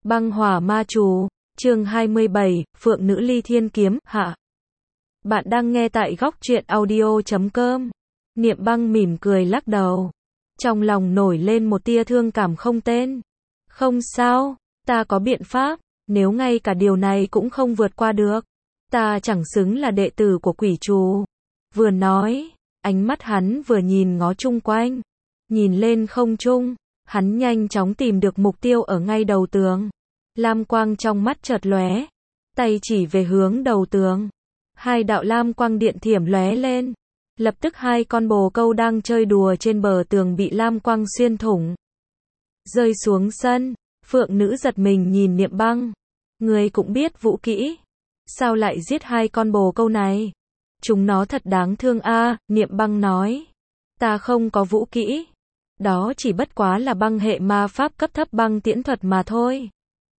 Băng hỏa ma chú, chương 27, Phượng nữ ly thiên kiếm, hạ. Bạn đang nghe tại góc truyện audio.com. Niệm Băng mỉm cười lắc đầu. Trong lòng nổi lên một tia thương cảm không tên. Không sao, ta có biện pháp, nếu ngay cả điều này cũng không vượt qua được. Ta chẳng xứng là đệ tử của quỷ trù. Vừa nói, ánh mắt hắn vừa nhìn ngó chung quanh. Nhìn lên không trung, hắn nhanh chóng tìm được mục tiêu ở ngay đầu tường. Lam quang trong mắt chợt lóe, tay chỉ về hướng đầu tường. Hai đạo lam quang điện thiểm lóe lên. Lập tức hai con bồ câu đang chơi đùa trên bờ tường bị lam quang xuyên thủng. Rơi xuống sân, Phượng nữ giật mình nhìn Niệm Băng. Người cũng biết vũ kỹ. Sao lại giết hai con bồ câu này? Chúng nó thật đáng thương a, Niệm Băng nói. Ta không có vũ kỹ. Đó chỉ bất quá là băng hệ ma pháp cấp thấp băng tiễn thuật mà thôi.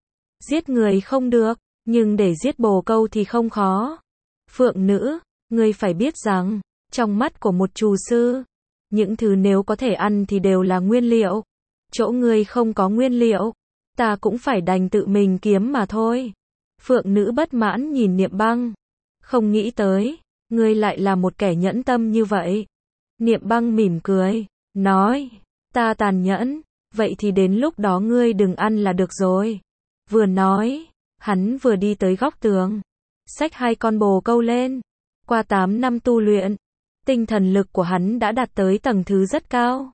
Giết người không được, nhưng để giết bồ câu thì không khó. Phượng nữ, ngươi phải biết rằng, trong mắt của một trù sư, những thứ nếu có thể ăn thì đều là nguyên liệu. Chỗ ngươi không có nguyên liệu, ta cũng phải đành tự mình kiếm mà thôi. Phượng nữ bất mãn nhìn Niệm Băng. Không nghĩ tới, ngươi lại là một kẻ nhẫn tâm như vậy. Niệm Băng mỉm cười, nói, ta tàn nhẫn, vậy thì đến lúc đó ngươi đừng ăn là được rồi. Vừa nói, hắn vừa đi tới góc tường, xách hai con bồ câu lên. Qua 8 năm tu luyện, tinh thần lực của hắn đã đạt tới tầng thứ rất cao.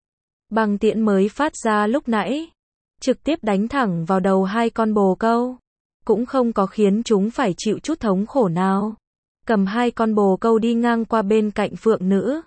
Băng tiễn mới phát ra lúc nãy, trực tiếp đánh thẳng vào đầu hai con bồ câu, cũng không có khiến chúng phải chịu chút thống khổ nào. Cầm hai con bồ câu đi ngang qua bên cạnh Phượng nữ.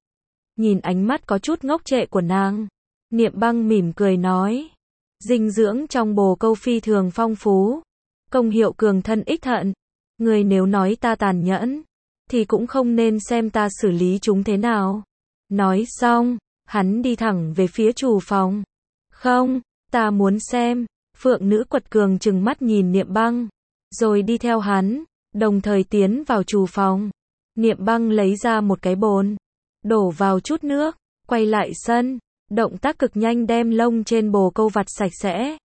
Nhìn ánh mắt có chút ngốc trệ của nàng, Niệm Băng mỉm cười nói. Dinh dưỡng trong bồ câu phi thường phong phú, công hiệu cường thân ích thận. Người nếu nói ta tàn nhẫn, thì cũng không nên xem ta xử lý chúng thế nào. Nói xong, hắn đi thẳng về phía trù phòng. Không, ta muốn xem. Phượng nữ quật cường trừng mắt nhìn Niệm Băng, rồi đi theo hắn, đồng thời tiến vào trù phòng. Niệm Băng lấy ra một cái bồn, đổ vào chút nước, quay lại sân. Động tác cực nhanh đem lông trên bồ câu vặt sạch sẽ.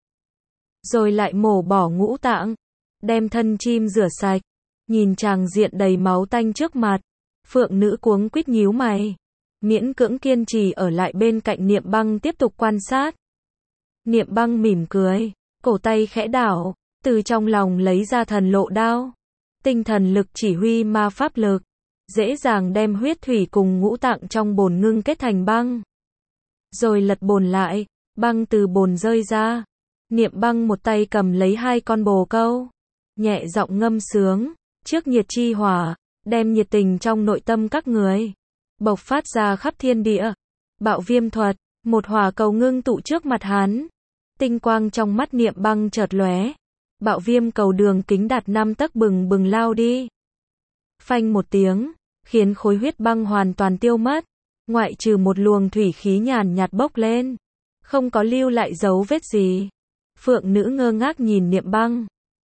Rồi lại mổ bỏ ngũ tạng. Đem thân chim rửa sạch. Nhìn tràng diện đầy máu tanh trước mặt. Phượng nữ cuống quýt nhíu mày. Miễn cưỡng kiên trì ở lại bên cạnh Niệm Băng tiếp tục quan sát. Niệm Băng mỉm cười. Cổ tay khẽ đảo. Từ trong lòng lấy ra thần lộ đao. Tinh thần lực chỉ huy ma pháp lực. Dễ dàng đem huyết thủy cùng ngũ tạng trong bồn ngưng kết thành băng. Rồi lật bồn lại, băng từ bồn rơi ra. Niệm Băng một tay cầm lấy hai con bồ câu, nhẹ giọng ngâm sướng, trước nhiệt chi hỏa, đem nhiệt tình trong nội tâm các người bộc phát ra khắp thiên địa. Bạo viêm thuật, một hỏa cầu ngưng tụ trước mặt hắn. Tinh quang trong mắt Niệm Băng chợt lóe. Bạo viêm cầu đường kính đạt 5 tấc bừng bừng lao đi. Phanh một tiếng, khiến khối huyết băng hoàn toàn tiêu mất. Ngoại trừ một luồng thủy khí nhàn nhạt bốc lên, không có lưu lại dấu vết gì. Phượng nữ ngơ ngác nhìn Niệm Băng.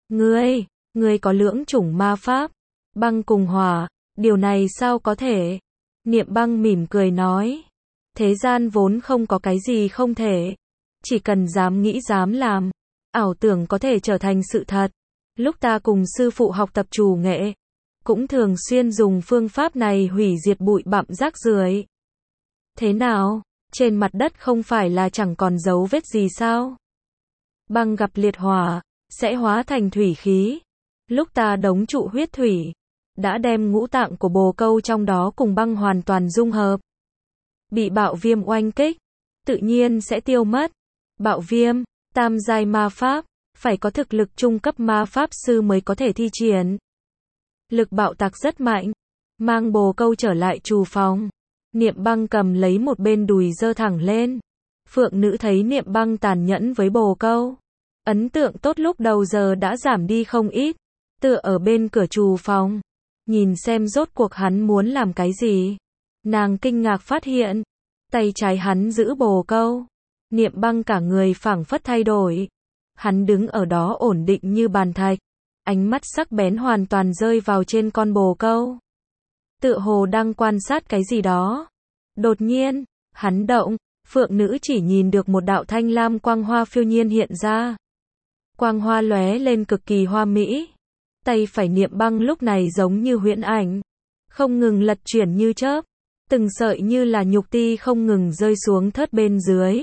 Ngươi có lưỡng chủng ma pháp, băng cùng hỏa, điều này sao có thể? Niệm Băng mỉm cười nói. Thế gian vốn không có cái gì không thể. Chỉ cần dám nghĩ dám làm, ảo tưởng có thể trở thành sự thật. Lúc ta cùng sư phụ học tập trù nghệ, cũng thường xuyên dùng phương pháp này hủy diệt bụi bặm rác rưởi. Thế nào, trên mặt đất không phải là chẳng còn dấu vết gì sao? Băng gặp liệt hỏa, sẽ hóa thành thủy khí. Lúc ta đống trụ huyết thủy, đã đem ngũ tạng của bồ câu trong đó cùng băng hoàn toàn dung hợp. Bị bạo viêm oanh kích, tự nhiên sẽ tiêu mất. Bạo viêm, tam giai ma pháp, phải có thực lực trung cấp ma pháp sư mới có thể thi triển. Lực bạo tạc rất mạnh, mang bồ câu trở lại trù phòng. Niệm Băng cầm lấy một bên đùi giơ thẳng lên. Phượng nữ thấy Niệm Băng tàn nhẫn với bồ câu. Ấn tượng tốt lúc đầu giờ đã giảm đi không ít. Tựa ở bên cửa trù phòng, nhìn xem rốt cuộc hắn muốn làm cái gì. Nàng kinh ngạc phát hiện, tay trái hắn giữ bồ câu. Niệm Băng cả người phảng phất thay đổi. Hắn đứng ở đó ổn định như bàn thạch. Ánh mắt sắc bén hoàn toàn rơi vào trên con bồ câu. Tựa hồ đang quan sát cái gì đó. Đột nhiên, hắn động, Phượng nữ chỉ nhìn được một đạo thanh lam quang hoa phiêu nhiên hiện ra. quang hoa lóe lên cực kỳ hoa mỹ. Tay phải Niệm Băng lúc này giống như huyễn ảnh, không ngừng lật chuyển như chớp, từng sợi như là nhục ti không ngừng rơi xuống thớt bên dưới.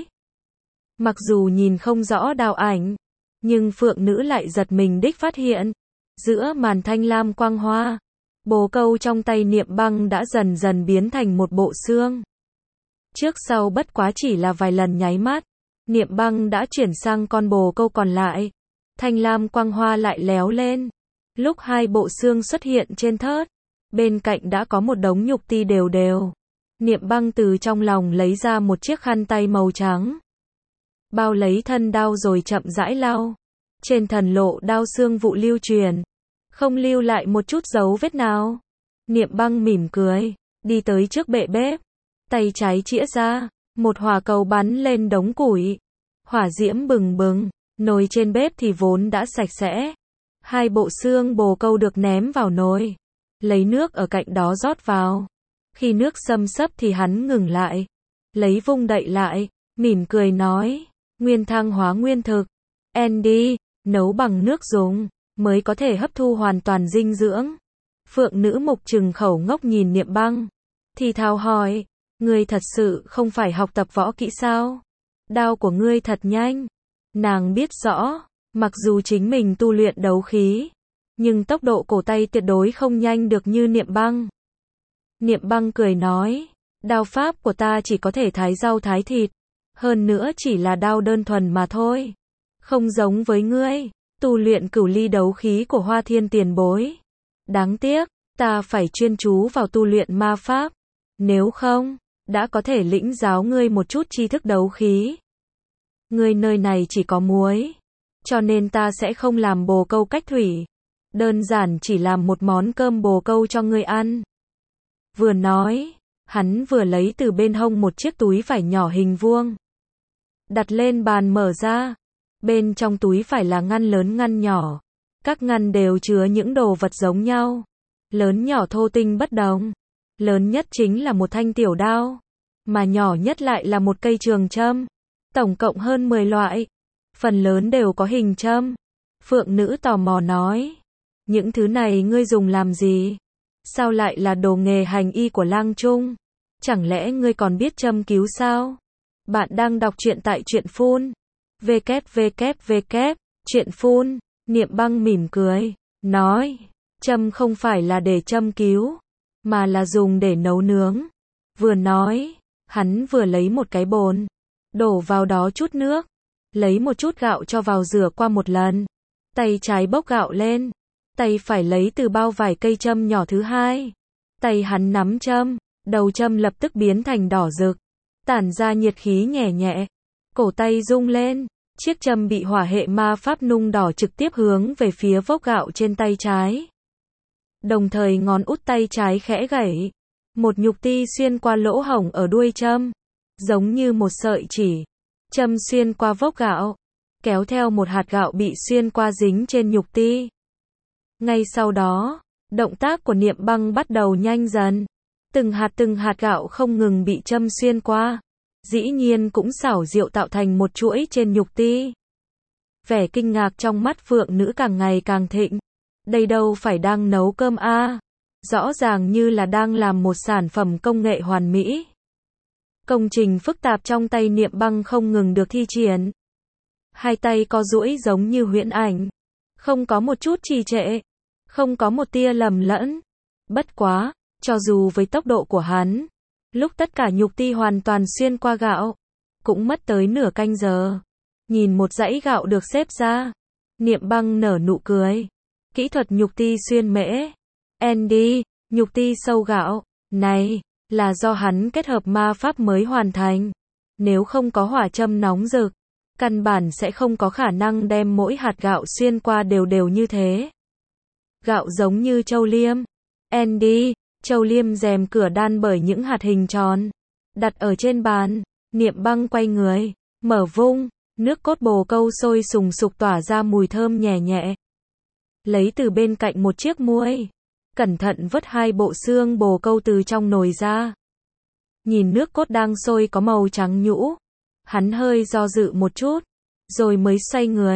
Mặc dù nhìn không rõ đạo ảnh, nhưng phượng nữ lại giật mình đích phát hiện, giữa màn thanh lam quang hoa, bồ câu trong tay Niệm Băng đã dần dần biến thành một bộ xương. Trước sau bất quá chỉ là vài lần nháy mắt, Niệm Băng đã chuyển sang con bồ câu còn lại. Thanh lam quang hoa lại léo lên. Lúc hai bộ xương xuất hiện trên thớt, bên cạnh đã có một đống nhục ti đều đều. Niệm Băng từ trong lòng lấy ra một chiếc khăn tay màu trắng, bao lấy thân đao rồi chậm rãi lau. Trên thần lộ đao xương vụ lưu truyền, không lưu lại một chút dấu vết nào. Niệm Băng mỉm cười, đi tới trước bệ bếp, tay trái chĩa ra, một hỏa cầu bắn lên đống củi. Hỏa diễm bừng bừng, nồi trên bếp thì vốn đã sạch sẽ. Hai bộ xương bồ câu được ném vào nồi, lấy nước ở cạnh đó rót vào. Khi nước xâm xấp thì hắn ngừng lại, lấy vung đậy lại, mỉm cười nói, nguyên thang hóa nguyên thực. Andy, nấu bằng nước dùng, mới có thể hấp thu hoàn toàn dinh dưỡng. Phượng nữ mục trừng khẩu ngốc nhìn Niệm Băng, thì thào hỏi, ngươi thật sự không phải học tập võ kỹ sao? Đao của ngươi thật nhanh. Nàng biết rõ, mặc dù chính mình tu luyện đấu khí, nhưng tốc độ cổ tay tuyệt đối không nhanh được như Niệm Băng. Niệm Băng cười nói, đao pháp của ta chỉ có thể thái rau thái thịt, hơn nữa chỉ là đao đơn thuần mà thôi. Không giống với ngươi, tu luyện cửu ly đấu khí của Hoa Thiên tiền bối. Đáng tiếc, ta phải chuyên chú vào tu luyện ma pháp. Nếu không, đã có thể lĩnh giáo ngươi một chút tri thức đấu khí. Ngươi nơi này chỉ có muối, cho nên ta sẽ không làm bồ câu cách thủy. Đơn giản chỉ làm một món cơm bồ câu cho ngươi ăn. Vừa nói, hắn vừa lấy từ bên hông một chiếc túi vải nhỏ hình vuông, đặt lên bàn mở ra. Bên trong túi vải là ngăn lớn ngăn nhỏ. Các ngăn đều chứa những đồ vật giống nhau, lớn nhỏ thô tinh bất đồng. Lớn nhất chính là một thanh tiểu đao, mà nhỏ nhất lại là một cây trường châm. Tổng cộng hơn 10 loại, phần lớn đều có hình châm. Phượng nữ tò mò nói, những thứ này ngươi dùng làm gì? Sao lại là đồ nghề hành y của Lang Trung? Chẳng lẽ ngươi còn biết châm cứu sao? Bạn đang đọc truyện tại Truyện Phun. www. Truyện Phun. Niệm Băng mỉm cười, nói, châm không phải là để châm cứu, mà là dùng để nấu nướng. Vừa nói, hắn vừa lấy một cái bồn, đổ vào đó chút nước, lấy một chút gạo cho vào rửa qua một lần. Tay trái bốc gạo lên, tay phải lấy từ bao vải cây châm nhỏ thứ hai. Tay hắn nắm châm, đầu châm lập tức biến thành đỏ rực, tản ra nhiệt khí nhẹ nhẹ. Cổ tay rung lên, chiếc châm bị hỏa hệ ma pháp nung đỏ trực tiếp hướng về phía vốc gạo trên tay trái. Đồng thời ngón út tay trái khẽ gảy, một nhục ti xuyên qua lỗ hổng ở đuôi châm, giống như một sợi chỉ. Châm xuyên qua vốc gạo, kéo theo một hạt gạo bị xuyên qua dính trên nhục ti. Ngay sau đó, động tác của Niệm Băng bắt đầu nhanh dần. Từng hạt gạo không ngừng bị châm xuyên qua. Dĩ nhiên cũng xảo diệu tạo thành một chuỗi trên nhục ti. Vẻ kinh ngạc trong mắt phượng nữ càng ngày càng thịnh. Đây đâu phải đang nấu cơm a, rõ ràng như là đang làm một sản phẩm công nghệ hoàn mỹ. Công trình phức tạp trong tay Niệm Băng không ngừng được thi triển. Hai tay co duỗi giống như huyễn ảnh, không có một chút trì trệ, không có một tia lầm lẫn. Bất quá, cho dù với tốc độ của hắn, lúc tất cả nhục ti hoàn toàn xuyên qua gạo, cũng mất tới nửa canh giờ. Nhìn một dãy gạo được xếp ra, Niệm Băng nở nụ cười. Kỹ thuật nhục ti xuyên mễ, Andy, nhục ti sâu gạo, này, là do hắn kết hợp ma pháp mới hoàn thành. Nếu không có hỏa châm nóng rực, căn bản sẽ không có khả năng đem mỗi hạt gạo xuyên qua đều đều như thế. Gạo giống như châu liêm. Andy, châu liêm rèm cửa đan bởi những hạt hình tròn, đặt ở trên bàn. Niệm Băng quay người, mở vung, nước cốt bồ câu sôi sùng sục tỏa ra mùi thơm nhẹ nhẹ. Lấy từ bên cạnh một chiếc muôi, cẩn thận vớt hai bộ xương bồ câu từ trong nồi ra. Nhìn nước cốt đang sôi có màu trắng nhũ, hắn hơi do dự một chút, rồi mới xoay người,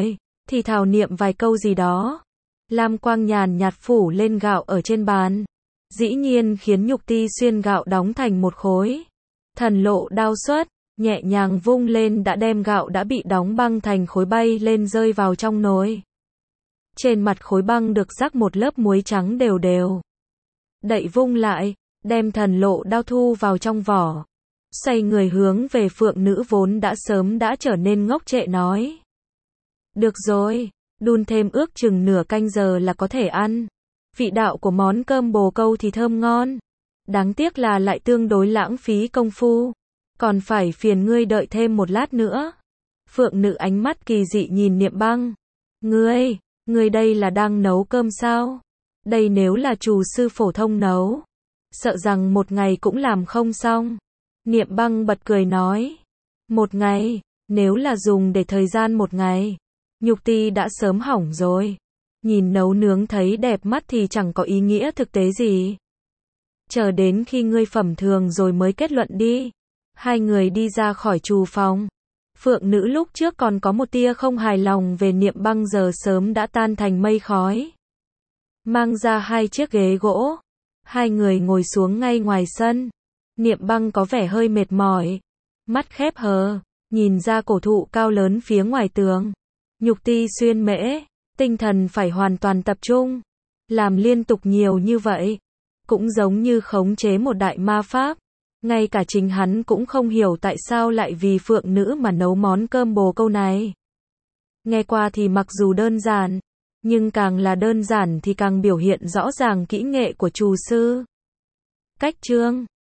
thì thảo niệm vài câu gì đó. Lam quang nhàn nhạt phủ lên gạo ở trên bàn. Dĩ nhiên khiến Nhục Ti xuyên gạo đóng thành một khối. Thần lộ đao xuất, nhẹ nhàng vung lên đã đem gạo đã bị đóng băng thành khối bay lên rơi vào trong nồi. Trên mặt khối băng được rắc một lớp muối trắng đều đều. Đậy vung lại, đem thần lộ đao thu vào trong vỏ. Xoay người hướng về phượng nữ vốn đã sớm đã trở nên ngốc trệ nói. Được rồi, đun thêm ước chừng nửa canh giờ là có thể ăn. Vị đạo của món cơm bồ câu thì thơm ngon. Đáng tiếc là lại tương đối lãng phí công phu. Còn phải phiền ngươi đợi thêm một lát nữa. Phượng nữ ánh mắt kỳ dị nhìn Niệm Băng. Ngươi đây là đang nấu cơm sao? Đây nếu là trù sư phổ thông nấu, sợ rằng một ngày cũng làm không xong. Niệm Băng bật cười nói. Một ngày, nếu là dùng để thời gian một ngày, Nhục Ti đã sớm hỏng rồi. Nhìn nấu nướng thấy đẹp mắt thì chẳng có ý nghĩa thực tế gì. Chờ đến khi ngươi phẩm thường rồi mới kết luận đi. Hai người đi ra khỏi trù phòng. Phượng nữ lúc trước còn có một tia không hài lòng về Niệm Băng giờ sớm đã tan thành mây khói. Mang ra hai chiếc ghế gỗ. Hai người ngồi xuống ngay ngoài sân. Niệm Băng có vẻ hơi mệt mỏi. Mắt khép hờ, nhìn ra cổ thụ cao lớn phía ngoài tường. Nhục Ti xuyên mễ, tinh thần phải hoàn toàn tập trung. Làm liên tục nhiều như vậy, cũng giống như khống chế một đại ma pháp. Ngay cả chính hắn cũng không hiểu tại sao lại vì phượng nữ mà nấu món cơm bồ câu này. Nghe qua thì mặc dù đơn giản, nhưng càng là đơn giản thì càng biểu hiện rõ ràng kỹ nghệ của trù sư. Cách chương